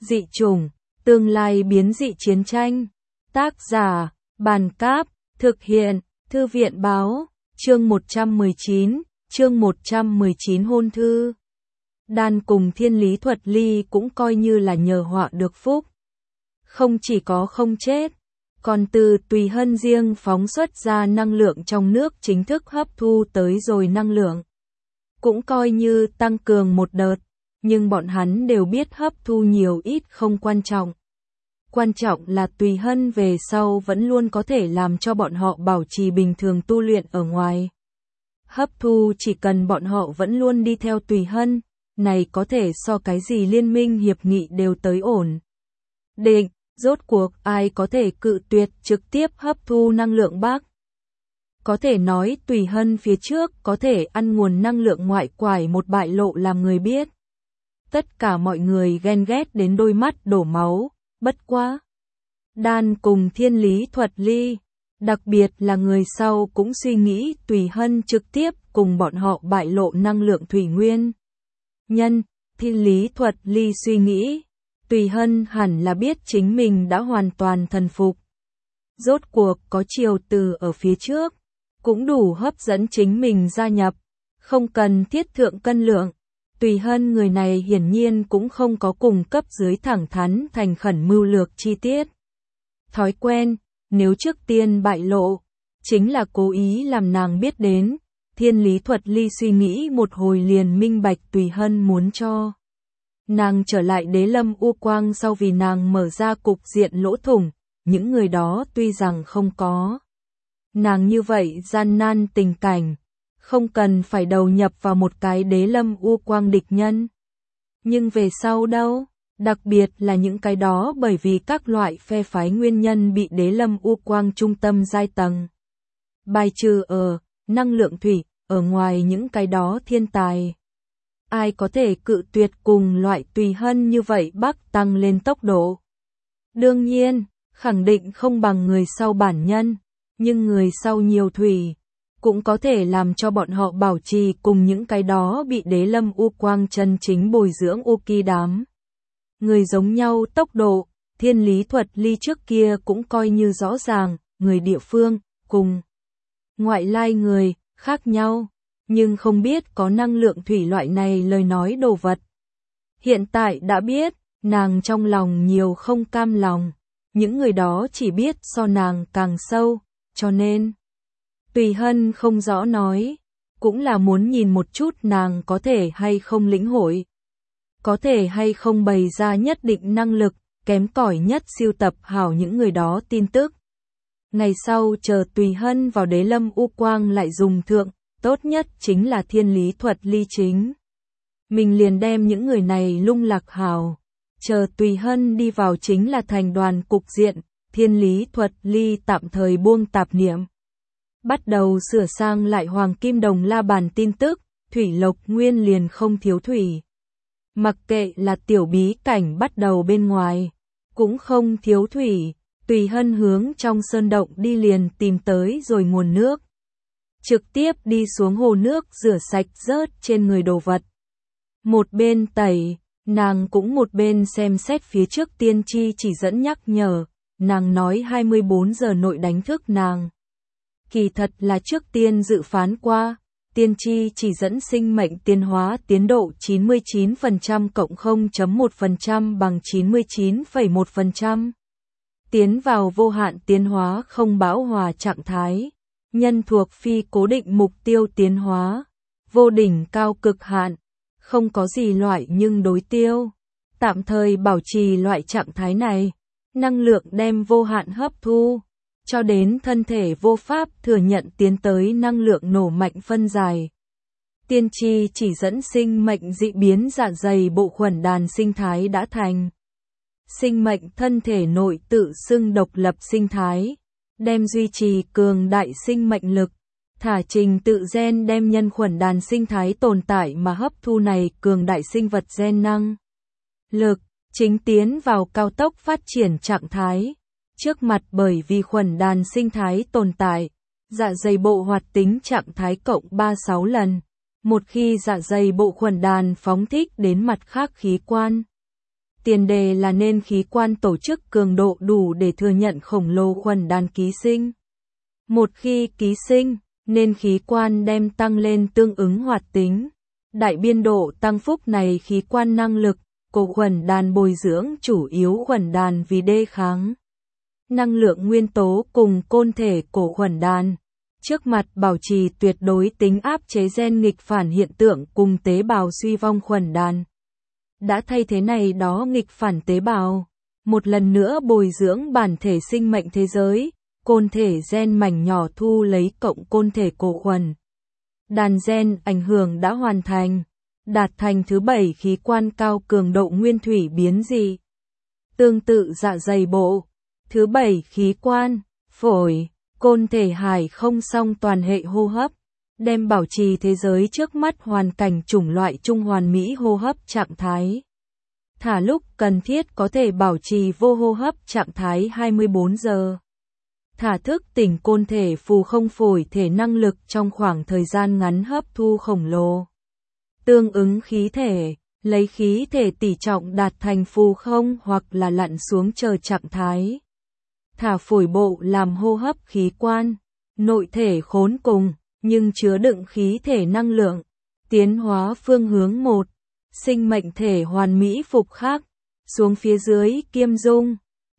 Dị chủng, tương lai biến dị chiến tranh. Tác giả, Bàn Cáp, thực hiện, Thư viện Báo, chương 119 hôn thư. Đan cùng Thiên Lý Thuật Ly cũng coi như là nhờ họa được phúc. Không chỉ có không chết, còn từ Tùy Hân riêng phóng xuất ra năng lượng trong nước chính thức hấp thu tới rồi năng lượng. Cũng coi như tăng cường một đợt, nhưng bọn hắn đều biết hấp thu nhiều ít không quan trọng. Quan trọng là Tùy Hân về sau vẫn luôn có thể làm cho bọn họ bảo trì bình thường tu luyện ở ngoài. Hấp thu chỉ cần bọn họ vẫn luôn đi theo Tùy Hân, này có thể so cái gì liên minh hiệp nghị đều tới ổn định. Rốt cuộc ai có thể cự tuyệt trực tiếp hấp thu năng lượng bác. Có thể nói Tùy Hân phía trước có thể ăn nguồn năng lượng ngoại quải một bại lộ làm người biết. Tất cả mọi người ghen ghét đến đôi mắt đổ máu, bất quá. Đan cùng Thiên Lý Thuật Ly, đặc biệt là người sau cũng suy nghĩ Tùy Hân trực tiếp cùng bọn họ bại lộ năng lượng thủy nguyên. Nhân, Thiên Lý Thuật Ly suy nghĩ, Tùy Hân hẳn là biết chính mình đã hoàn toàn thần phục. Rốt cuộc có Triều Từ ở phía trước, cũng đủ hấp dẫn chính mình gia nhập, không cần thiết thượng cân lượng. Tùy Hân người này hiển nhiên cũng không có cùng cấp dưới thẳng thắn thành khẩn mưu lược chi tiết. Thói quen, nếu trước tiên bại lộ, chính là cố ý làm nàng biết đến. Thiên Lý Thuật Ly suy nghĩ một hồi liền minh bạch Tùy Hân muốn cho nàng trở lại Đế Lâm U Quang sau vì nàng mở ra cục diện lỗ thủng, những người đó tuy rằng không có nàng như vậy gian nan tình cảnh, không cần phải đầu nhập vào một cái Đế Lâm U Quang địch nhân. Nhưng về sau đâu, đặc biệt là những cái đó bởi vì các loại phe phái nguyên nhân bị Đế Lâm U Quang trung tâm giai tầng bài trừ ở năng lượng thủy, ở ngoài những cái đó thiên tài. Ai có thể cự tuyệt cùng loại Tùy Hân như vậy bác tăng lên tốc độ? Đương nhiên, khẳng định không bằng người sau bản nhân, nhưng người sau nhiều thủy, cũng có thể làm cho bọn họ bảo trì cùng những cái đó bị Đế Lâm U Quang chân chính bồi dưỡng U Kỳ đám. Người giống nhau tốc độ, Thiên Lý Thuật Ly trước kia cũng coi như rõ ràng, người địa phương, cùng ngoại lai người, khác nhau, nhưng không biết có năng lượng thủy loại này lời nói đồ vật. Hiện tại đã biết, nàng trong lòng nhiều không cam lòng, những người đó chỉ biết so nàng càng sâu, cho nên Tùy Hân không rõ nói, cũng là muốn nhìn một chút nàng có thể hay không lĩnh hội, có thể hay không bày ra nhất định năng lực, kém cỏi nhất siêu tập hảo những người đó tin tức. Ngày sau chờ Tùy Hân vào Đế Lâm U Quang lại dùng thượng, tốt nhất chính là Thiên Lý Thuật Ly chính. Mình liền đem những người này lung lạc hảo, chờ Tùy Hân đi vào chính là thành đoàn cục diện, Thiên Lý Thuật Ly tạm thời buông tạp niệm. Bắt đầu sửa sang lại Hoàng Kim Đồng La Bàn tin tức, Thủy Lộc Nguyên liền không thiếu thủy. Mặc kệ là tiểu bí cảnh bắt đầu bên ngoài, cũng không thiếu thủy. Tùy Hân hướng trong sơn động đi liền tìm tới rồi nguồn nước. Trực tiếp đi xuống hồ nước rửa sạch rớt trên người đồ vật. Một bên tẩy, nàng cũng một bên xem xét phía trước tiên tri chỉ dẫn nhắc nhở, nàng nói 24 giờ nội đánh thức nàng. Kỳ thật là trước tiên dự phán qua, tiên tri chỉ dẫn sinh mệnh tiến hóa tiến độ 99% cộng 0.1% bằng 99,1%. Tiến vào vô hạn tiến hóa không bão hòa trạng thái, nhân thuộc phi cố định mục tiêu tiến hóa, vô đỉnh cao cực hạn, không có gì loại nhưng đối tiêu, tạm thời bảo trì loại trạng thái này, năng lượng đem vô hạn hấp thu, cho đến thân thể vô pháp thừa nhận tiến tới năng lượng nổ mạnh phân giải. Tiên tri chỉ dẫn sinh mệnh dị biến dạ dày bộ khuẩn đàn sinh thái đã thành. Sinh mệnh thân thể nội tự xưng độc lập sinh thái, đem duy trì cường đại sinh mệnh lực, thả trình tự gen đem nhân khuẩn đàn sinh thái tồn tại mà hấp thu này cường đại sinh vật gen năng lực, chính tiến vào cao tốc phát triển trạng thái. Trước mặt bởi vì khuẩn đàn sinh thái tồn tại, dạ dày bộ hoạt tính trạng thái cộng 36 lần. Một khi dạ dày bộ khuẩn đàn phóng thích đến mặt khác khí quan, Tiền đề là nên khí quan tổ chức cường độ đủ để thừa nhận khổng lồ khuẩn đàn ký sinh. Một khi ký sinh, nên khí quan đem tăng lên tương ứng hoạt tính. Đại biên độ tăng phúc này khí quan năng lực, cổ khuẩn đàn bồi dưỡng chủ yếu khuẩn đàn vì đề kháng năng lượng nguyên tố cùng côn thể cổ khuẩn đàn. Trước mặt bảo trì tuyệt đối tính áp chế gen nghịch phản hiện tượng cùng tế bào suy vong khuẩn đàn. Đã thay thế này đó nghịch phản tế bào, một lần nữa bồi dưỡng bản thể sinh mệnh thế giới, côn thể gen mảnh nhỏ thu lấy cộng côn thể cổ khuẩn. Đàn gen ảnh hưởng đã hoàn thành, đạt thành thứ 7 khí quan cao cường độ nguyên thủy biến dị. Tương tự dạ dày bộ, thứ 7 khí quan, phổi, côn thể hải không song toàn hệ hô hấp, đem bảo trì thế giới trước mắt hoàn cảnh chủng loại trung hoàn mỹ hô hấp trạng thái. Thả lúc cần thiết có thể bảo trì vô hô hấp trạng thái 24 giờ. Thả thức tỉnh côn thể phù không phổi thể năng lực trong khoảng thời gian ngắn hấp thu khổng lồ. Tương ứng khí thể, lấy khí thể tỷ trọng đạt thành phù không hoặc là lặn xuống chờ trạng thái. Thả phổi bộ làm hô hấp khí quan, nội thể khốn cùng, nhưng chứa đựng khí thể năng lượng. Tiến hóa phương hướng 1, sinh mệnh thể hoàn mỹ phục khắc, xuống phía dưới kiêm dung,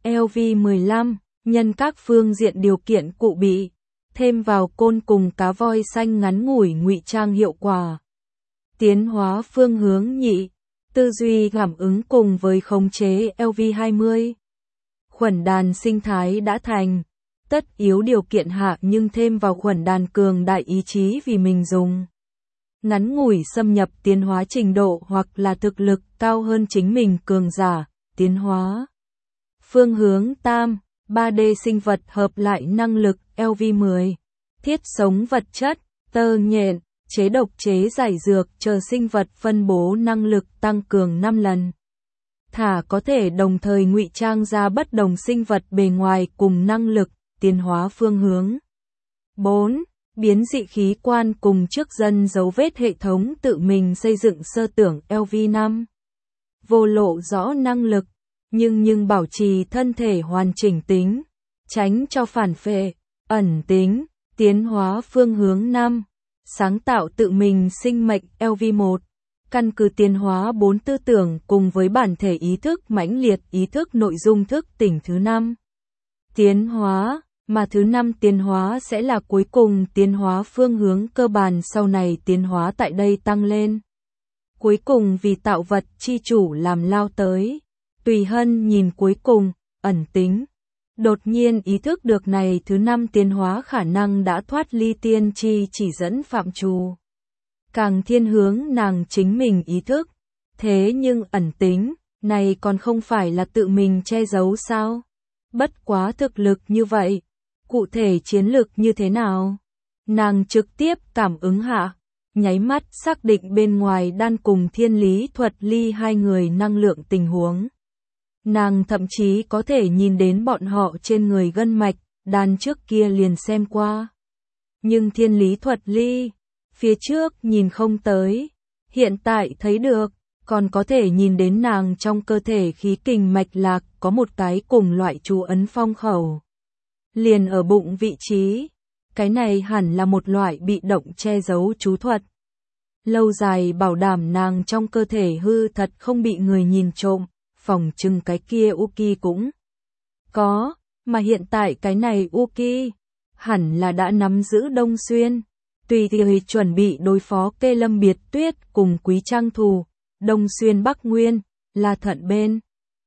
LV15, nhân các phương diện điều kiện cụ bị, thêm vào côn cùng cá voi xanh ngắn ngủi ngụy trang hiệu quả. Tiến hóa phương hướng nhị, tư duy cảm ứng cùng với khống chế LV20. Khuẩn đàn sinh thái đã thành, tất yếu điều kiện hạ nhưng thêm vào khuẩn đàn cường đại ý chí vì mình dùng. Ngắn ngủi xâm nhập tiến hóa trình độ hoặc là thực lực cao hơn chính mình cường giả, tiến hóa. Phương hướng tam, 3D sinh vật hợp lại năng lực LV10, thiết sống vật chất, tơ nhện, chế độc chế giải dược chờ sinh vật phân bố năng lực tăng cường 5 lần. Thả có thể đồng thời ngụy trang ra bất đồng sinh vật bề ngoài cùng năng lực, tiến hóa phương hướng. 4. Biến dị khí quan cùng trước dân dấu vết hệ thống tự mình xây dựng sơ tưởng LV5. Vô lộ rõ năng lực, nhưng bảo trì thân thể hoàn chỉnh tính, tránh cho phản phệ, ẩn tính, tiến hóa phương hướng 5. Sáng tạo tự mình sinh mệnh LV1. Căn cứ tiến hóa 4 tư tưởng cùng với bản thể ý thức mãnh liệt ý thức nội dung thức tỉnh thứ 5. Tiến hóa, mà thứ 5 tiến hóa sẽ là cuối cùng tiến hóa phương hướng cơ bản sau này tiến hóa tại đây tăng lên. Cuối cùng vì tạo vật chi chủ làm lao tới. Tùy Hân nhìn cuối cùng, ẩn tính. Đột nhiên ý thức được này thứ 5 tiến hóa khả năng đã thoát ly tiên tri chỉ dẫn phạm trù. Càng thiên hướng nàng chính mình ý thức. Thế nhưng ẩn tính, này còn không phải là tự mình che giấu sao? Bất quá thực lực như vậy. Cụ thể chiến lược như thế nào? Nàng trực tiếp cảm ứng hạ. Nháy mắt xác định bên ngoài đan cùng thiên lý thuật ly hai người năng lượng tình huống. Nàng thậm chí có thể nhìn đến bọn họ trên người gân mạch, đan trước kia liền xem qua. Nhưng thiên lý thuật ly, phía trước nhìn không tới, hiện tại thấy được, còn có thể nhìn đến nàng trong cơ thể khí kình mạch lạc có một cái cùng loại chú ấn phong khẩu. Liền ở bụng vị trí, cái này hẳn là một loại bị động che giấu chú thuật. Lâu dài bảo đảm nàng trong cơ thể hư thật không bị người nhìn trộm. Phòng trưng cái kia Uki cũng có, mà hiện tại cái này Uki hẳn là đã nắm giữ Đông Xuyên, tùy thì chuẩn bị đối phó Kê Lâm Biệt Tuyết cùng Quý Trang Thù, Đông Xuyên Bắc Nguyên, là thuận bên.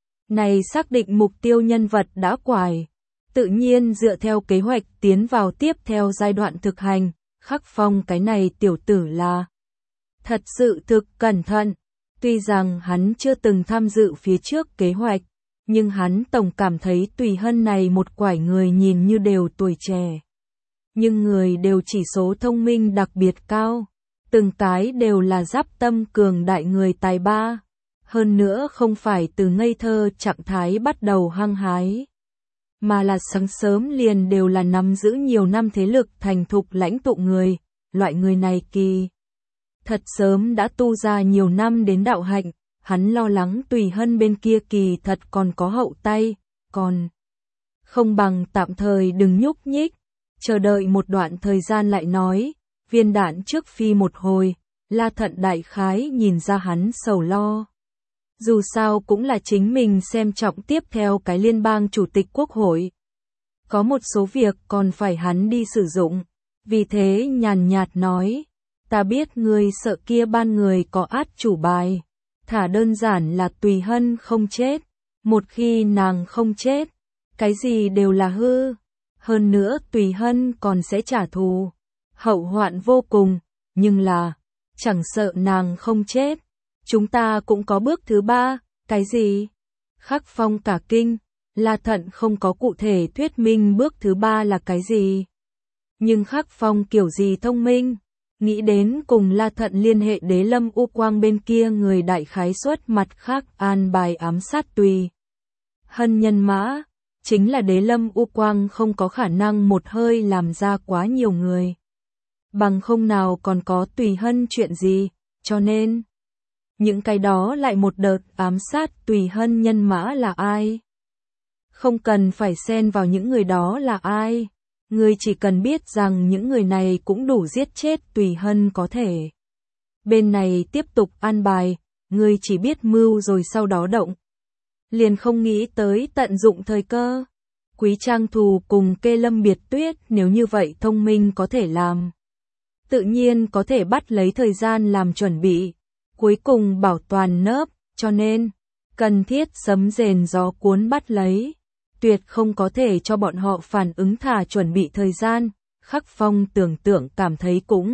Này xác định mục tiêu nhân vật đã quải, tự nhiên dựa theo kế hoạch tiến vào tiếp theo giai đoạn thực hành, Khắc Phong cái này tiểu tử là thật sự thực cẩn thận. Tuy rằng hắn chưa từng tham dự phía trước kế hoạch, nhưng hắn tổng cảm thấy Tùy Hân này một quải người nhìn như đều tuổi trẻ. Nhưng người đều chỉ số thông minh đặc biệt cao, từng cái đều là giáp tâm cường đại người tài ba. Hơn nữa không phải từ ngây thơ trạng thái bắt đầu hăng hái, mà là sáng sớm liền đều là nắm giữ nhiều năm thế lực thành thục lãnh tụ người, loại người này kỳ thật sớm đã tu ra nhiều năm đến đạo hạnh, hắn lo lắng Tùy Hân bên kia kỳ thật còn có hậu tay, còn không bằng tạm thời đừng nhúc nhích, chờ đợi một đoạn thời gian lại nói, viên đạn trước phi một hồi, La Thận đại khái nhìn ra hắn sầu lo. Dù sao cũng là chính mình xem trọng tiếp theo cái liên bang chủ tịch quốc hội. Có một số việc còn phải hắn đi sử dụng, vì thế nhàn nhạt nói, ta biết ngươi sợ kia ban người có át chủ bài, thả đơn giản là Tùy Hân không chết, một khi nàng không chết, cái gì đều là hư, hơn nữa Tùy Hân còn sẽ trả thù, hậu hoạn vô cùng, nhưng là, chẳng sợ nàng không chết, chúng ta cũng có bước thứ ba, cái gì? Khắc Phong cả kinh, La Thận không có cụ thể thuyết minh bước thứ ba là cái gì. Nhưng Khắc Phong kiểu gì thông minh, nghĩ đến cùng La Thận liên hệ Đế Lâm U Quang bên kia người đại khái suất mặt khác an bài ám sát Tùy Hân nhân mã, chính là Đế Lâm U Quang không có khả năng một hơi làm ra quá nhiều người. Bằng không nào còn có Tùy Hân chuyện gì, cho nên những cái đó lại một đợt ám sát Tùy Hân nhân mã là ai? Không cần phải xen vào những người đó là ai, ngươi chỉ cần biết rằng những người này cũng đủ giết chết Tùy Hân có thể. Bên này tiếp tục an bài, ngươi chỉ biết mưu rồi sau đó động. Liền không nghĩ tới tận dụng thời cơ. Quý Trang Thù cùng Kê Lâm Biệt Tuyết nếu như vậy thông minh có thể làm. Tự nhiên có thể bắt lấy thời gian làm chuẩn bị, cuối cùng bảo toàn nớp, cho nên, cần thiết sấm rền gió cuốn bắt lấy. Tuyệt không có thể cho bọn họ phản ứng thả chuẩn bị thời gian, Khắc Phong tưởng tượng cảm thấy cũng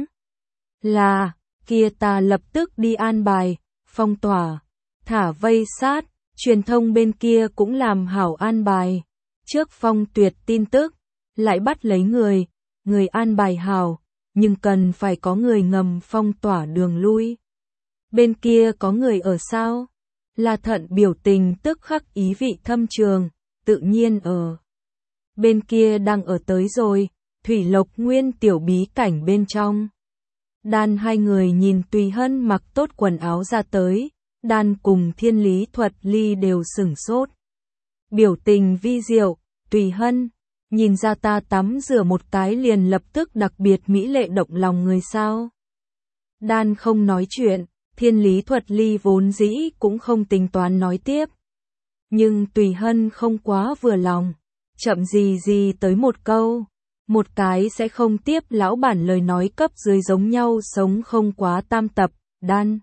là, kia ta lập tức đi an bài, phong tỏa, thả vây sát, truyền thông bên kia cũng làm hảo an bài. Trước Phong Tuyệt tin tức, lại bắt lấy người an bài hảo, nhưng cần phải có người ngầm phong tỏa đường lui. Bên kia có người ở sao? La Thận biểu tình tức khắc ý vị thâm trường, tự nhiên ở. Bên kia đang ở tới rồi, Thủy Lộc Nguyên tiểu bí cảnh bên trong. Đan hai người nhìn Tùy Hân mặc tốt quần áo ra tới, Đan cùng Thiên Lý Thuật Ly đều sửng sốt. Biểu tình vi diệu, Tùy Hân, nhìn ra ta tắm rửa một cái liền lập tức đặc biệt mỹ lệ động lòng người sao. Đan không nói chuyện, Thiên Lý Thuật Ly vốn dĩ cũng không tính toán nói tiếp. Nhưng Tùy Hân không quá vừa lòng, chậm gì tới một câu, một cái sẽ không tiếp lão bản lời nói cấp dưới giống nhau sống không quá tam tập, Đan.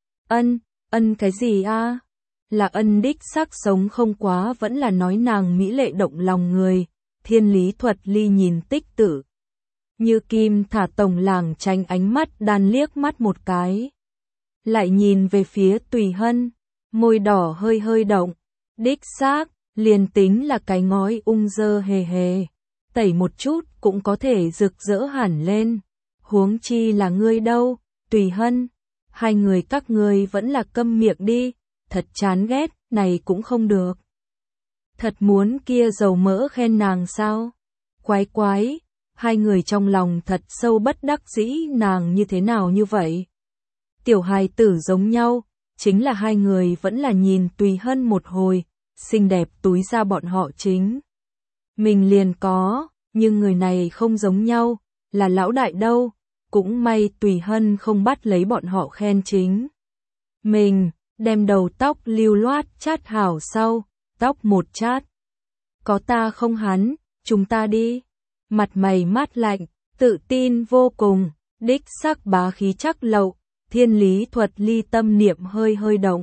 Ân cái gì a? Là ân đích xác sống không quá vẫn là nói nàng mỹ lệ động lòng người, Thiên Lý Thuật Ly nhìn Tích Tử. Như kim thả tổng làng tránh ánh mắt Đan liếc mắt một cái. Lại nhìn về phía Tùy Hân, môi đỏ hơi động. Đích xác, liền tính là cái ngói ung dơ hề hề, tẩy một chút cũng có thể rực rỡ hẳn lên. Huống chi là ngươi đâu, Tùy Hân, hai người các ngươi vẫn là câm miệng đi, thật chán ghét, này cũng không được. Thật muốn kia dầu mỡ khen nàng sao? Quái, hai người trong lòng thật sâu bất đắc dĩ nàng như thế nào như vậy? Tiểu hài tử giống nhau, chính là hai người vẫn là nhìn Tùy Hân một hồi, xinh đẹp túi ra bọn họ chính. Mình liền có, nhưng người này không giống nhau, là lão đại đâu, cũng may Tùy Hân không bắt lấy bọn họ khen chính. Mình, đem đầu tóc lưu loát chát hảo sau, tóc một chát. Có ta không hắn, chúng ta đi. Mặt mày mát lạnh, tự tin vô cùng, đích xác bá khí chắc lậu, Thiên Lý Thuật Ly tâm niệm hơi động.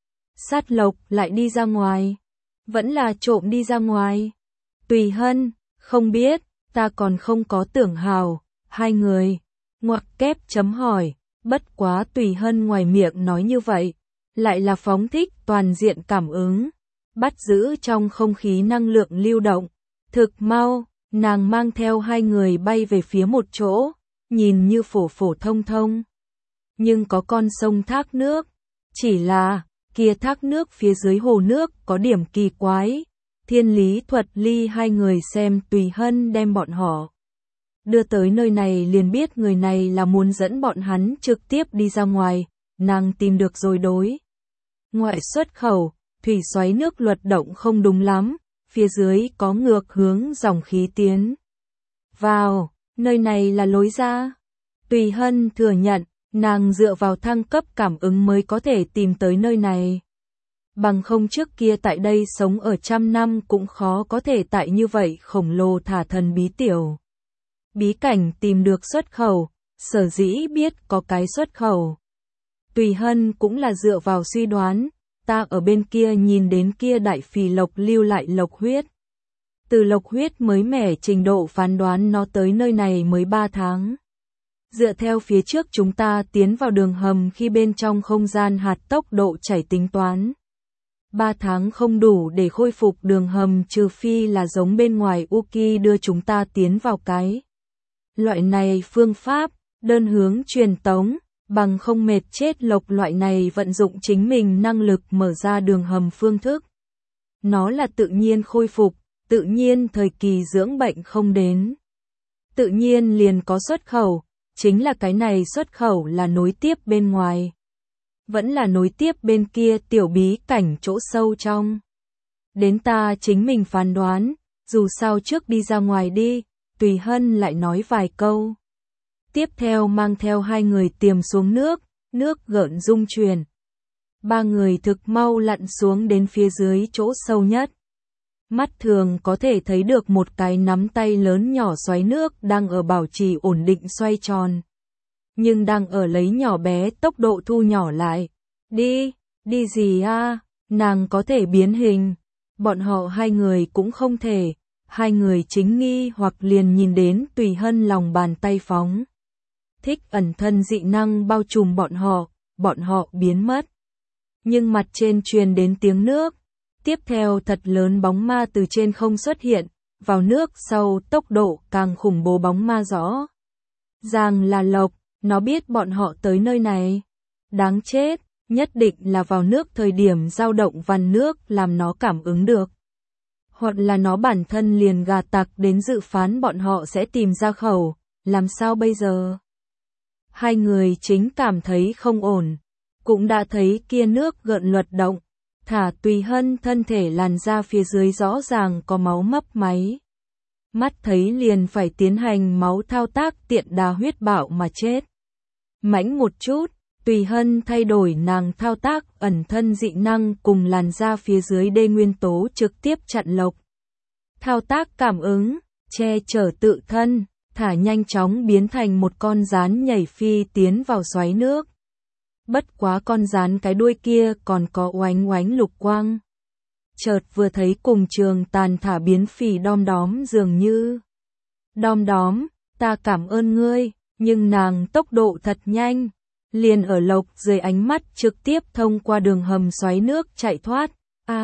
Sát Lộc lại đi ra ngoài, vẫn là trộm đi ra ngoài. Tùy Hân, không biết, ta còn không có tưởng hào, hai người, ngoặc kép chấm hỏi, bất quá Tùy Hân ngoài miệng nói như vậy, lại là phóng thích toàn diện cảm ứng, bắt giữ trong không khí năng lượng lưu động, thực mau, nàng mang theo hai người bay về phía một chỗ, nhìn như phổ thông. Nhưng có con sông thác nước, chỉ là, kia thác nước phía dưới hồ nước có điểm kỳ quái. Thiên Lý Thuật Ly hai người xem Tùy Hân đem bọn họ đưa tới nơi này liền biết người này là muốn dẫn bọn hắn trực tiếp đi ra ngoài, nàng tìm được rồi đối Ngoại xuất khẩu, thủy xoáy nước luật động không đúng lắm, phía dưới có ngược hướng dòng khí tiến vào, nơi này là lối ra. Tùy Hân thừa nhận, nàng dựa vào thăng cấp cảm ứng mới có thể tìm tới nơi này. Bằng không trước kia tại đây sống ở trăm năm cũng khó có thể tại như vậy khổng lồ thả thần bí tiểu. Bí cảnh tìm được xuất khẩu, sở dĩ biết có cái xuất khẩu. Tùy Hân cũng là dựa vào suy đoán, ta ở bên kia nhìn đến kia đại phì lộc lưu lại lộc huyết. Từ lộc huyết mới mẻ trình độ phán đoán nó tới nơi này mới 3 tháng. Dựa theo phía trước chúng ta tiến vào đường hầm khi bên trong không gian hạt tốc độ chảy tính toán. 3 tháng không đủ để khôi phục đường hầm trừ phi là giống bên ngoài Uki đưa chúng ta tiến vào cái. Loại này phương pháp, đơn hướng truyền tống, bằng không mệt chết lộc loại này vận dụng chính mình năng lực mở ra đường hầm phương thức. Nó là tự nhiên khôi phục, tự nhiên thời kỳ dưỡng bệnh không đến. Tự nhiên liền có xuất khẩu, chính là cái này xuất khẩu là nối tiếp bên ngoài. Vẫn là nối tiếp bên kia tiểu bí cảnh chỗ sâu trong. Đến ta chính mình phán đoán, dù sao trước đi ra ngoài đi, Tùy Hân lại nói vài câu. Tiếp theo mang theo 2 người tiềm xuống nước gợn rung chuyển. 3 người thực mau lặn xuống đến phía dưới chỗ sâu nhất. Mắt thường có thể thấy được một cái nắm tay lớn nhỏ xoáy nước đang ở bảo trì ổn định xoay tròn. Nhưng đang ở lấy nhỏ bé tốc độ thu nhỏ lại. Đi gì a? Nàng có thể biến hình. Bọn họ 2 người cũng không thể. 2 người chính nghi hoặc liền nhìn đến Tùy Hân lòng bàn tay phóng. Thích ẩn thân dị năng bao trùm bọn họ biến mất. Nhưng mặt trên truyền đến tiếng nước. Tiếp theo thật lớn bóng ma từ trên không xuất hiện, vào nước sau tốc độ càng khủng bố bóng ma rõ. Ràng là lộc, nó biết bọn họ tới nơi này. Đáng chết, nhất định là vào nước thời điểm dao động vằn nước làm nó cảm ứng được. Hoặc là nó bản thân liền gà tặc đến dự phán bọn họ sẽ tìm ra khẩu, làm sao bây giờ? 2 người chính cảm thấy không ổn, cũng đã thấy kia nước gợn luật động. Thả Tùy Hân thân thể làn ra phía dưới rõ ràng có máu mấp máy. Mắt thấy liền phải tiến hành máu thao tác tiện đà huyết bạo mà chết. Mãnh một chút, Tùy Hân thay đổi nàng thao tác ẩn thân dị năng cùng làn ra phía dưới đê nguyên tố trực tiếp chặn lộc. Thao tác cảm ứng, che chở tự thân, thả nhanh chóng biến thành một con gián nhảy phi tiến vào xoáy nước. Bất quá con gián cái đuôi kia còn có oánh oánh lục quang. Chợt vừa thấy cùng trường tàn thả biến phì đom đóm dường như. Đom đóm, ta cảm ơn ngươi, nhưng nàng tốc độ thật nhanh. Liền ở lộc dưới ánh mắt trực tiếp thông qua đường hầm xoáy nước chạy thoát.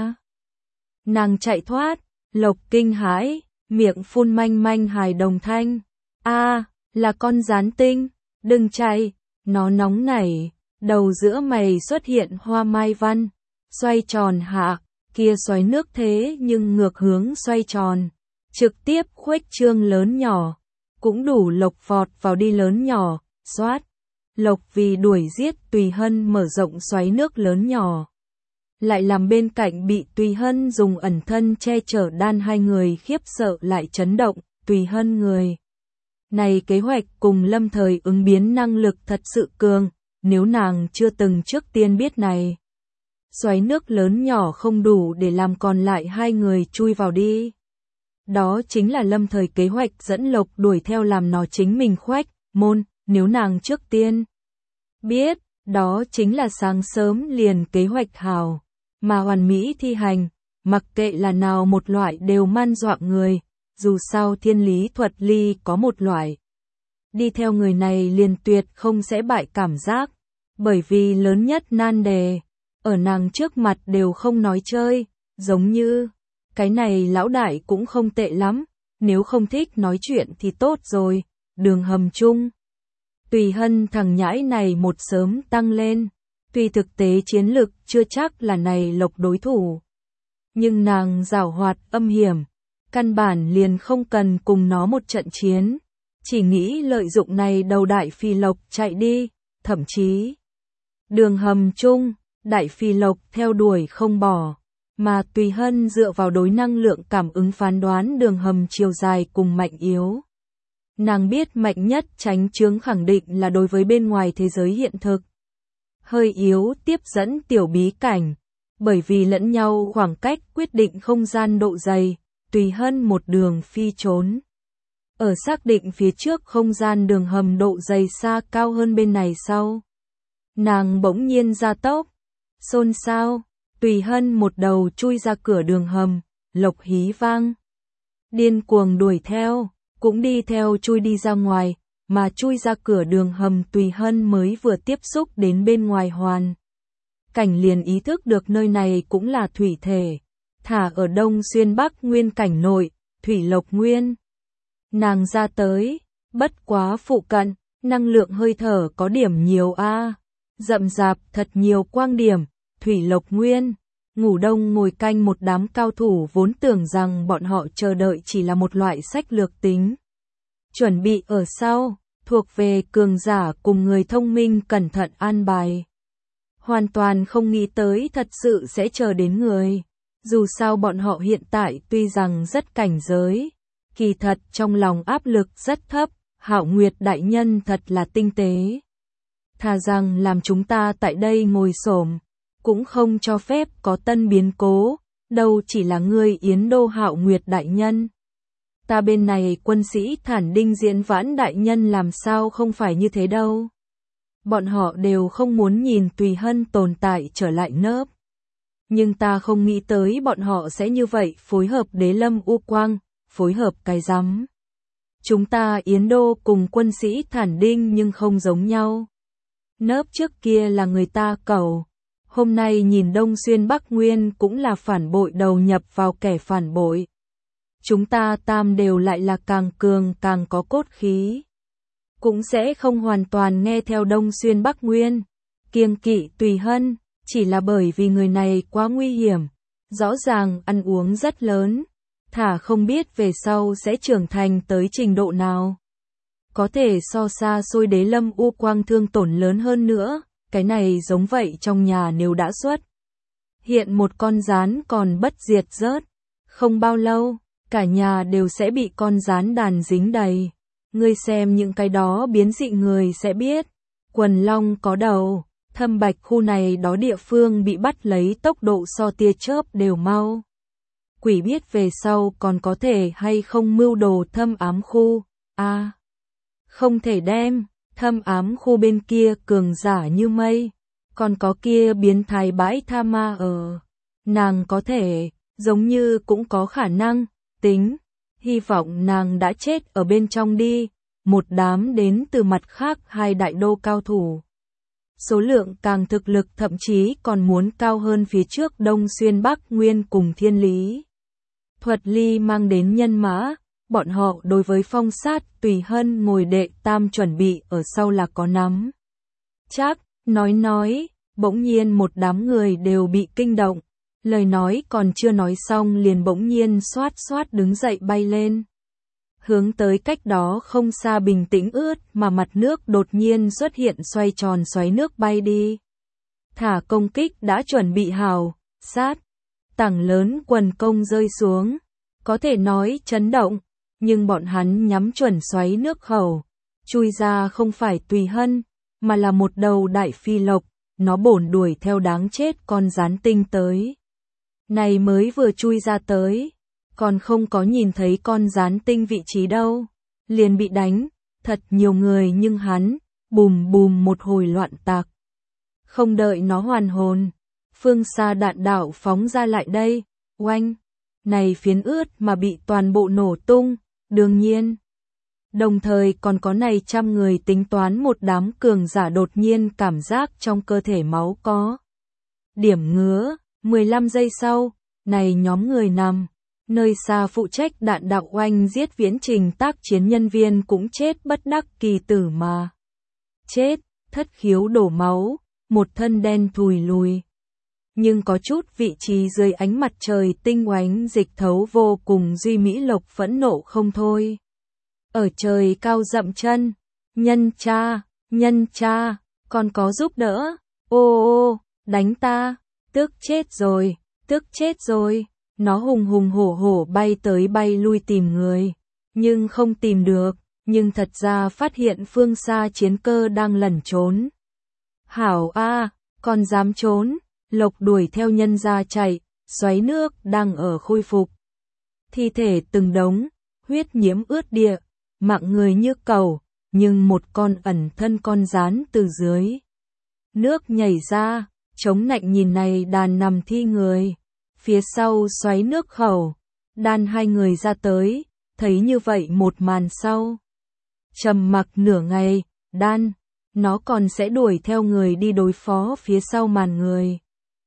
Nàng chạy thoát, lộc kinh hãi, miệng phun manh manh hài đồng thanh. Là con gián tinh, đừng chạy, nó nóng nảy. Đầu giữa mày xuất hiện hoa mai văn, xoay tròn hạ, kia xoáy nước thế nhưng ngược hướng xoay tròn, trực tiếp khuếch trương lớn nhỏ, cũng đủ lộc vọt vào đi lớn nhỏ, xoát. Lộc vì đuổi giết Tùy Hân mở rộng xoáy nước lớn nhỏ. Lại làm bên cạnh bị Tùy Hân dùng ẩn thân che chở đan 2 người khiếp sợ lại chấn động, Tùy Hân người. Này kế hoạch cùng lâm thời ứng biến năng lực thật sự cường. Nếu nàng chưa từng trước tiên biết này, xoáy nước lớn nhỏ không đủ để làm còn lại 2 người chui vào đi. Đó chính là lâm thời kế hoạch dẫn lộc đuổi theo làm nó chính mình khoách, môn, nếu nàng trước tiên biết, đó chính là sáng sớm liền kế hoạch hào, mà hoàn mỹ thi hành, mặc kệ là nào một loại đều man dọa người, dù sao thiên lý thuật ly có một loại. Đi theo người này liền tuyệt không sẽ bại cảm giác. Bởi vì lớn nhất nan đề, ở nàng trước mặt đều không nói chơi, giống như, cái này lão đại cũng không tệ lắm, nếu không thích nói chuyện thì tốt rồi, đường hầm chung. Tùy Hân thằng nhãi này một sớm tăng lên, tuy thực tế chiến lực chưa chắc là này lộc đối thủ. Nhưng nàng giảo hoạt âm hiểm, căn bản liền không cần cùng nó một trận chiến, chỉ nghĩ lợi dụng này đầu đại phi lộc chạy đi, thậm chí. Đường hầm chung, Đại Phi Lộc theo đuổi không bỏ, mà Tùy Hân dựa vào đối năng lượng cảm ứng phán đoán đường hầm chiều dài cùng mạnh yếu. Nàng biết mạnh nhất tránh chướng khẳng định là đối với bên ngoài thế giới hiện thực. Hơi yếu tiếp dẫn tiểu bí cảnh, bởi vì lẫn nhau khoảng cách quyết định không gian độ dày, Tùy Hân một đường phi trốn. Ở xác định phía trước không gian đường hầm độ dày xa cao hơn bên này sau. Nàng bỗng nhiên gia tốc, xôn xao, Tùy Hân một đầu chui ra cửa đường hầm, lộc hí vang. Điên cuồng đuổi theo, cũng đi theo chui đi ra ngoài, mà chui ra cửa đường hầm Tùy Hân mới vừa tiếp xúc đến bên ngoài hoàn. Cảnh liền ý thức được nơi này cũng là thủy thể, thả ở Đông Xuyên Bắc Nguyên cảnh nội, Thủy Lộc Nguyên. Nàng ra tới, bất quá phụ cận, năng lượng hơi thở có điểm nhiều rậm rạp thật nhiều quang điểm, Thủy Lộc Nguyên. Ngủ đông ngồi canh một đám cao thủ vốn tưởng rằng bọn họ chờ đợi chỉ là một loại sách lược tính. Chuẩn bị ở sau, thuộc về cường giả cùng người thông minh cẩn thận an bài. Hoàn toàn không nghĩ tới thật sự sẽ chờ đến người. Dù sao bọn họ hiện tại tuy rằng rất cảnh giới, kỳ thật trong lòng áp lực rất thấp, Hạo Nguyệt đại nhân thật là tinh tế. Thà rằng làm chúng ta tại đây ngồi xổm, cũng không cho phép có tân biến cố, đâu chỉ là ngươi Yến Đô Hạo Nguyệt đại nhân. Ta bên này quân sĩ Thản Đinh Diễn Vãn đại nhân làm sao không phải như thế đâu. Bọn họ đều không muốn nhìn Tùy Hân tồn tại trở lại nớp. Nhưng ta không nghĩ tới bọn họ sẽ như vậy phối hợp Đế Lâm U Quang, phối hợp cái rắm. Chúng ta Yến Đô cùng quân sĩ Thản Đinh nhưng không giống nhau. Nớp trước kia là người ta cầu, hôm nay nhìn Đông Xuyên Bắc Nguyên cũng là phản bội đầu nhập vào kẻ phản bội. Chúng ta tam đều lại là càng cường càng có cốt khí. Cũng sẽ không hoàn toàn nghe theo Đông Xuyên Bắc Nguyên, kiêng kỵ Tùy Hân, chỉ là bởi vì người này quá nguy hiểm, rõ ràng ăn uống rất lớn, thả không biết về sau sẽ trưởng thành tới trình độ nào. Có thể so xa xôi Đế Lâm U Quang thương tổn lớn hơn nữa, cái này giống vậy trong nhà nếu đã xuất. Hiện một con gián còn bất diệt rớt, không bao lâu, cả nhà đều sẽ bị con gián đàn dính đầy. Ngươi xem những cái đó biến dị người sẽ biết, quần long có đầu, Thâm Bạch khu này đó địa phương bị bắt lấy tốc độ so tia chớp đều mau. Quỷ biết về sau còn có thể hay không mưu đồ Thâm Ám khu, không thể đem, Thâm Ám khu bên kia cường giả như mây, còn có kia biến thái bãi tha ma ở. Nàng có thể, giống như cũng có khả năng, tính, hy vọng nàng đã chết ở bên trong đi, một đám đến từ mặt khác hai đại đô cao thủ. Số lượng càng thực lực thậm chí còn muốn cao hơn phía trước Đông Xuyên Bắc Nguyên cùng Thiên Lý. Thuật Ly mang đến nhân mã, bọn họ đối với phong sát Tùy Hân ngồi đệ tam chuẩn bị ở sau là có nắm. Chắc, nói, bỗng nhiên một đám người đều bị kinh động, lời nói còn chưa nói xong liền bỗng nhiên xoát đứng dậy bay lên. Hướng tới cách đó không xa bình tĩnh ướt mà mặt nước đột nhiên xuất hiện xoay tròn xoáy nước bay đi. Thả công kích đã chuẩn bị hào, sát, tảng lớn quần công rơi xuống, có thể nói chấn động, nhưng bọn hắn nhắm chuẩn xoáy nước khẩu, chui ra không phải Tùy Hân, mà là một đầu đại phi lộc, nó bổn đuổi theo đáng chết con gián tinh tới. Này mới vừa chui ra tới, còn không có nhìn thấy con gián tinh vị trí đâu, liền bị đánh, thật nhiều người nhưng hắn, bùm một hồi loạn tạc. Không đợi nó hoàn hồn, phương xa đạn đạo phóng ra lại đây, oanh, này phiến ướt mà bị toàn bộ nổ tung, đương nhiên. Đồng thời còn có này trăm người tính toán một đám cường giả đột nhiên cảm giác trong cơ thể máu có điểm ngứa, 15 giây sau, này nhóm người nằm nơi xa phụ trách đạn đạo oanh giết viễn trình tác chiến nhân viên cũng chết bất đắc kỳ tử mà. Chết, thất khiếu đổ máu, một thân đen thùi lùi. Nhưng có chút vị trí dưới ánh mặt trời tinh oánh dịch thấu vô cùng Duy Mỹ Lộc phẫn nộ không thôi. Ở trời cao dậm chân, nhân cha, còn có giúp đỡ, ô, đánh ta, tức chết rồi, tức chết rồi. Nó hùng hùng hổ hổ bay tới bay lui tìm người, nhưng không tìm được, nhưng thật ra phát hiện phương xa chiến cơ đang lẩn trốn. Hảo a, còn dám trốn, Lộc đuổi theo nhân ra chạy, xoáy nước đang ở khôi phục. Thi thể từng đống, huyết nhiễm ướt địa, mạng người như cầu, nhưng một con ẩn thân con rán từ dưới nước nhảy ra, chống nạnh nhìn này đàn nằm thi người. Phía sau xoáy nước khẩu, đan hai người ra tới, thấy như vậy một màn sau. Trầm mặc nửa ngày, đan, nó còn sẽ đuổi theo người đi đối phó phía sau màn người.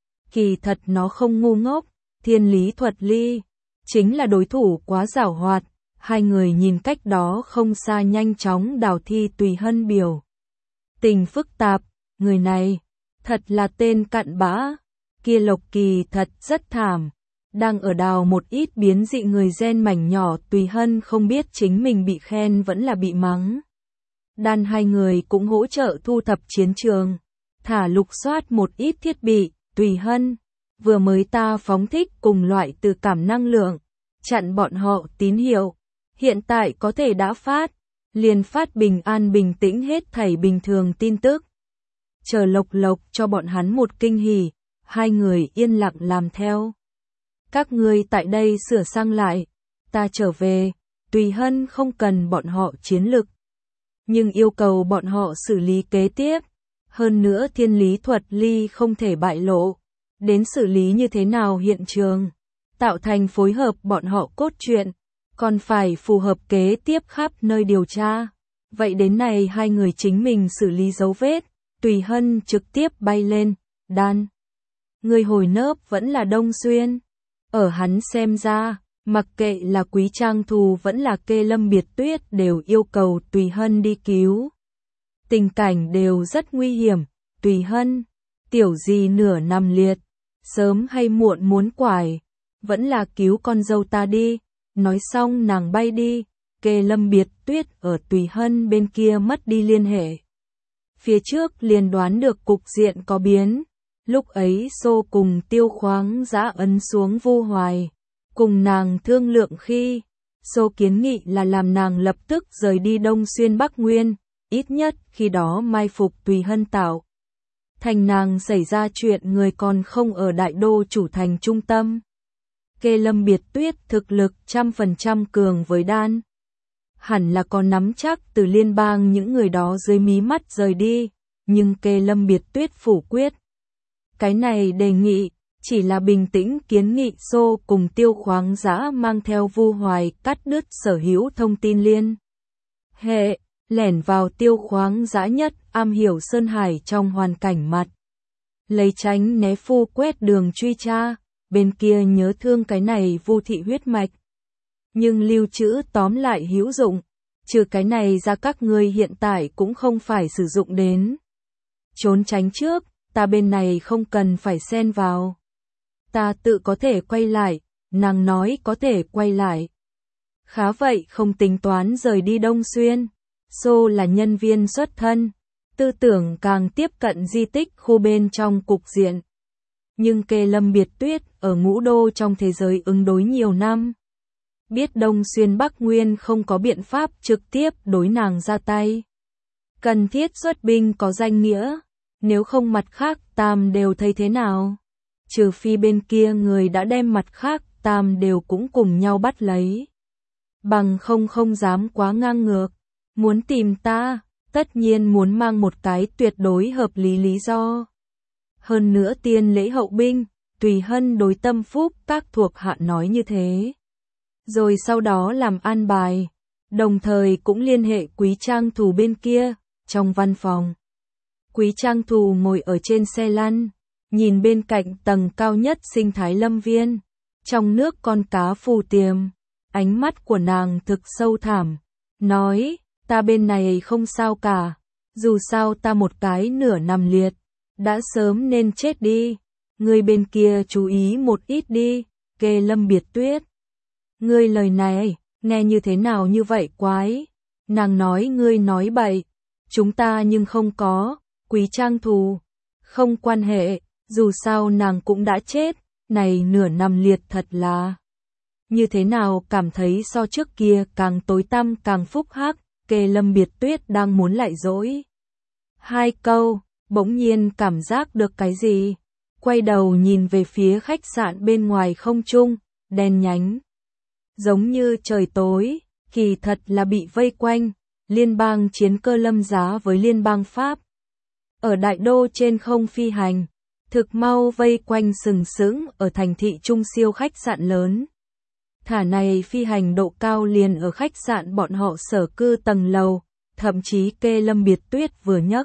Kỳ thật nó không ngu ngốc, Thiên Lý Thuật Ly chính là đối thủ quá giảo hoạt. Hai người nhìn cách đó không xa nhanh chóng đào thi Tùy Hân biểu tình phức tạp, người này thật là tên cặn bã. Kia Lộc kỳ thật rất thảm, đang ở đào một ít biến dị người gen mảnh nhỏ. Tùy Hân không biết chính mình bị khen vẫn là bị mắng. Đan hai người cũng hỗ trợ thu thập chiến trường, thả lục soát một ít thiết bị. Tùy Hân, vừa mới ta phóng thích cùng loại từ cảm năng lượng, chặn bọn họ tín hiệu, hiện tại có thể đã phát, liền phát bình an bình tĩnh hết thảy bình thường tin tức. Chờ Lộc cho bọn hắn một kinh hỉ, hai người yên lặng làm theo. Các ngươi tại đây sửa sang lại, ta trở về. Tùy Hân không cần bọn họ chiến lực, nhưng yêu cầu bọn họ xử lý kế tiếp. Hơn nữa Thiên Lý Thuật Ly không thể bại lộ, đến xử lý như thế nào hiện trường, tạo thành phối hợp bọn họ cốt truyện, còn phải phù hợp kế tiếp khắp nơi điều tra. Vậy đến này hai người chính mình xử lý dấu vết. Tùy Hân trực tiếp bay lên, đan. Người hồi nớp vẫn là Đông Xuyên. Ở hắn xem ra, mặc kệ là Quý Trang Thù vẫn là Kê Lâm Biệt Tuyết đều yêu cầu Tùy Hân đi cứu. Tình cảnh đều rất nguy hiểm. Tùy Hân, tiểu gì nửa nằm liệt, sớm hay muộn muốn quải, vẫn là cứu con dâu ta đi. Nói xong nàng bay đi, Kê Lâm Biệt Tuyết ở Tùy Hân bên kia mất đi liên hệ. Phía trước liền đoán được cục diện có biến, lúc ấy Xô cùng Tiêu Khoáng Dã ấn xuống Vu Hoài, cùng nàng thương lượng khi, Xô kiến nghị là làm nàng lập tức rời đi Đông Xuyên Bắc Nguyên, ít nhất khi đó mai phục Tùy Hân tạo. Thành nàng xảy ra chuyện người còn không ở đại đô chủ thành trung tâm. Kê Lâm Biệt Tuyết thực lực 100% cường với đan. Hẳn là có nắm chắc từ liên bang những người đó dưới mí mắt rời đi, nhưng Kê Lâm Biệt Tuyết phủ quyết. Cái này đề nghị, chỉ là bình tĩnh kiến nghị Xô cùng Tiêu Khoáng Dã mang theo Vu Hoài cắt đứt sở hữu thông tin liên hệ, lẻn vào Tiêu Khoáng Dã nhất am hiểu Sơn Hải trong hoàn cảnh mặt. Lấy tránh né phu quét đường truy tra, bên kia nhớ thương cái này Vu thị huyết mạch. Nhưng lưu trữ tóm lại hữu dụng, trừ cái này ra các ngươi hiện tại cũng không phải sử dụng đến. Trốn tránh trước, ta bên này không cần phải xen vào. Ta tự có thể quay lại, nàng nói có thể quay lại. Khá vậy không tính toán rời đi Đông Xuyên. Xô là nhân viên xuất thân, tư tưởng càng tiếp cận di tích khu bên trong cục diện. Nhưng Kê Lâm Biệt Tuyết ở Ngũ Đô trong thế giới ứng đối nhiều năm. Biết Đông Xuyên Bắc Nguyên không có biện pháp trực tiếp đối nàng ra tay. Cần thiết xuất binh có danh nghĩa, nếu không mặt khác tam đều thấy thế nào. Trừ phi bên kia người đã đem mặt khác tam đều cũng cùng nhau bắt lấy. Bằng không dám quá ngang ngược. Muốn tìm ta, tất nhiên muốn mang một cái tuyệt đối hợp lý lý do. Hơn nữa tiên lễ hậu binh, Tùy Hân đối Tâm Phúc các thuộc hạ nói như thế. Rồi sau đó làm an bài, đồng thời cũng liên hệ Quý Trang Thù bên kia, trong văn phòng. Quý Trang Thù ngồi ở trên xe lăn, nhìn bên cạnh tầng cao nhất sinh thái lâm viên, trong nước con cá phù tiềm, ánh mắt của nàng thực sâu thẳm, nói, ta bên này không sao cả, dù sao ta một cái nửa nằm liệt, đã sớm nên chết đi, ngươi bên kia chú ý một ít đi. Kê Lâm Biệt Tuyết, ngươi lời này, nghe như thế nào như vậy quái, nàng nói ngươi nói bậy, chúng ta nhưng không có. Quý Trang Thù, không quan hệ, Dù sao nàng cũng đã chết, này nửa năm liệt thật là như thế nào, cảm thấy so trước kia càng tối tăm càng phúc hắc. Kê Lâm Biệt Tuyết đang muốn lại dỗi hai câu, bỗng nhiên cảm giác được cái gì, quay đầu nhìn về phía khách sạn bên ngoài không trung, đen nhánh, giống như trời tối, kỳ thật là bị vây quanh, liên bang chiến cơ Lâm Giá với liên bang Pháp. Ở đại đô trên không phi hành, thực mau vây quanh sừng sững ở thành thị trung siêu khách sạn lớn. Thả này phi hành độ cao liền ở khách sạn bọn họ sở cư tầng lầu, thậm chí Kê Lâm Biệt Tuyết vừa nhấc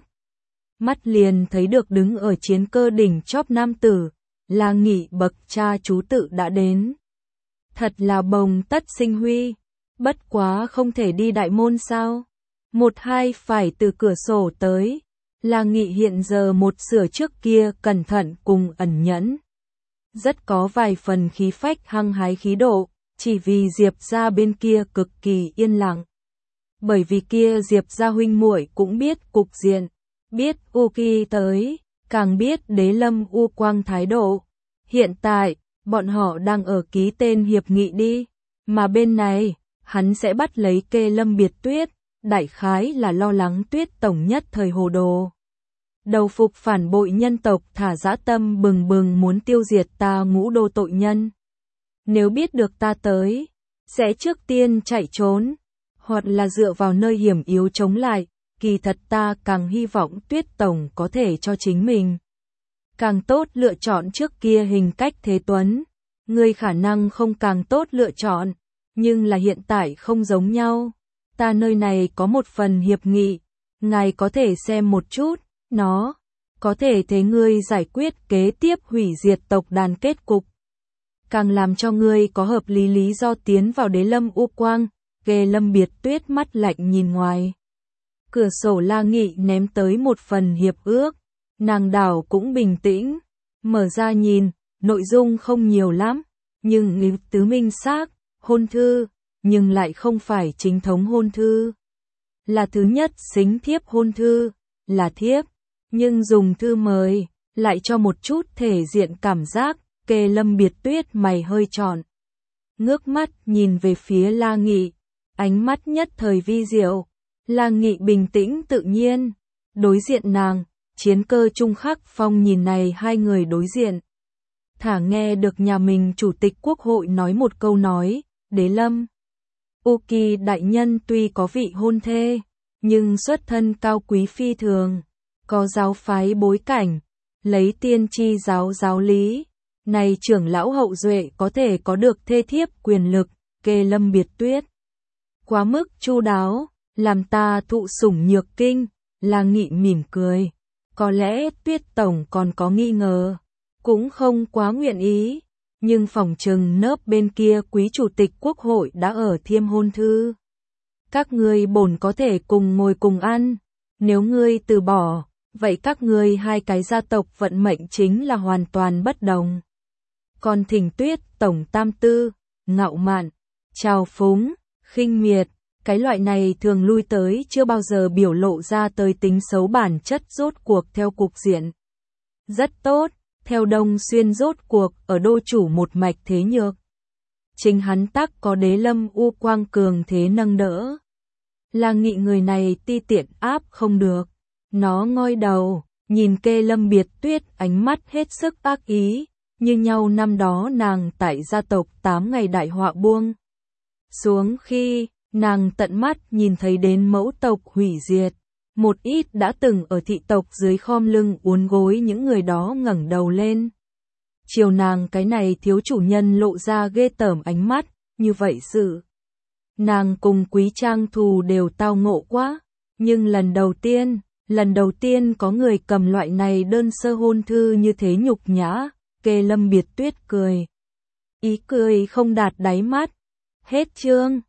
mắt liền thấy được đứng ở chiến cơ đỉnh chóp nam tử, là Nghị bậc cha chú tự đã đến. Thật là bồng tất sinh huy, bất quá không thể đi đại môn sao? Một hai phải từ cửa sổ tới, là Nghị hiện giờ một sửa trước kia cẩn thận cùng ẩn nhẫn. Rất có vài phần khí phách hăng hái khí độ, chỉ vì Diệp gia bên kia cực kỳ yên lặng. Bởi vì kia Diệp gia huynh muội cũng biết cục diện, biết Uki tới, càng biết Đế Lâm U Quang thái độ. Hiện tại, bọn họ đang ở ký tên hiệp nghị đi, mà bên này, hắn sẽ bắt lấy Kê Lâm Biệt Tuyết, đại khái là lo lắng Tuyết tổng nhất thời hồ đồ. Đầu phục phản bội nhân tộc, thả dã tâm bừng bừng muốn tiêu diệt ta ngũ đô tội nhân. Nếu biết được ta tới, sẽ trước tiên chạy trốn, hoặc là dựa vào nơi hiểm yếu chống lại. Kỳ thật ta càng hy vọng Tuyết tổng có thể cho chính mình càng tốt lựa chọn trước kia hình cách thế tuấn. Ngươi khả năng không càng tốt lựa chọn, nhưng là hiện tại không giống nhau. Ta nơi này có một phần hiệp nghị, ngài có thể xem một chút, nó có thể thế ngươi giải quyết kế tiếp hủy diệt tộc đàn kết cục. Càng làm cho ngươi có hợp lý do tiến vào Đế Lâm U Quang. Kê Lâm Biệt Tuyết mắt lạnh nhìn ngoài cửa sổ La Nghị ném tới một phần hiệp ước, nàng đảo cũng bình tĩnh, mở ra nhìn, nội dung không nhiều lắm, nhưng ý tứ minh xác, hôn thư, nhưng lại không phải chính thống hôn thư. Là thứ nhất xính thiếp hôn thư, là thiếp, nhưng dùng thư mời, lại cho một chút thể diện cảm giác. Kê Lâm Biệt Tuyết mày hơi tròn, ngước mắt nhìn về phía La Nghị, ánh mắt nhất thời vi diệu. La Nghị bình tĩnh tự nhiên, đối diện nàng, chiến cơ Trung Khắc Phong nhìn này hai người đối diện. Thả nghe được nhà mình chủ tịch quốc hội nói một câu nói, Đế Lâm Uki đại nhân tuy có vị hôn thê, nhưng xuất thân cao quý phi thường, có giáo phái bối cảnh, lấy tiên tri giáo lý, này trưởng lão hậu duệ có thể có được thê thiếp quyền lực. Kê Lâm Biệt Tuyết quá mức chu đáo, làm ta thụ sủng nhược kinh. La Nghị mỉm cười, có lẽ Tuyết tổng còn có nghi ngờ, cũng không quá nguyện ý, nhưng phỏng chừng nớp bên kia quý chủ tịch quốc hội đã ở thiêm hôn thư. Các ngươi bổn có thể cùng ngồi cùng ăn, nếu ngươi từ bỏ, vậy các ngươi hai cái gia tộc vận mệnh chính là hoàn toàn bất đồng. Còn thỉnh Tuyết tổng tam tư, ngạo mạn, trào phúng, khinh miệt, cái loại này thường lui tới chưa bao giờ biểu lộ ra tới tính xấu bản chất rốt cuộc theo cục diện. Rất tốt, theo Đông Xuyên rốt cuộc ở đô chủ một mạch thế nhược. Chính hắn tắc có Đế Lâm U Quang cường thế nâng đỡ. La Nghị người này ti tiện áp không được. Nó ngoi đầu, nhìn Kê Lâm Biệt Tuyết ánh mắt hết sức ác ý, như nhau năm đó nàng tại gia tộc 8 ngày đại họa buông xuống khi nàng tận mắt nhìn thấy đến mẫu tộc hủy diệt, một ít đã từng ở thị tộc dưới khom lưng uốn gối những người đó ngẩng đầu lên. Chiều nàng cái này thiếu chủ nhân lộ ra ghê tởm ánh mắt, như vậy sự. Nàng cùng Quý Trang thù đều tao ngộ quá, nhưng lần đầu tiên có người cầm loại này đơn sơ hôn thư như thế nhục nhã. Kê Lâm Biệt Tuyết cười, ý cười không đạt đáy mắt. Hết chương.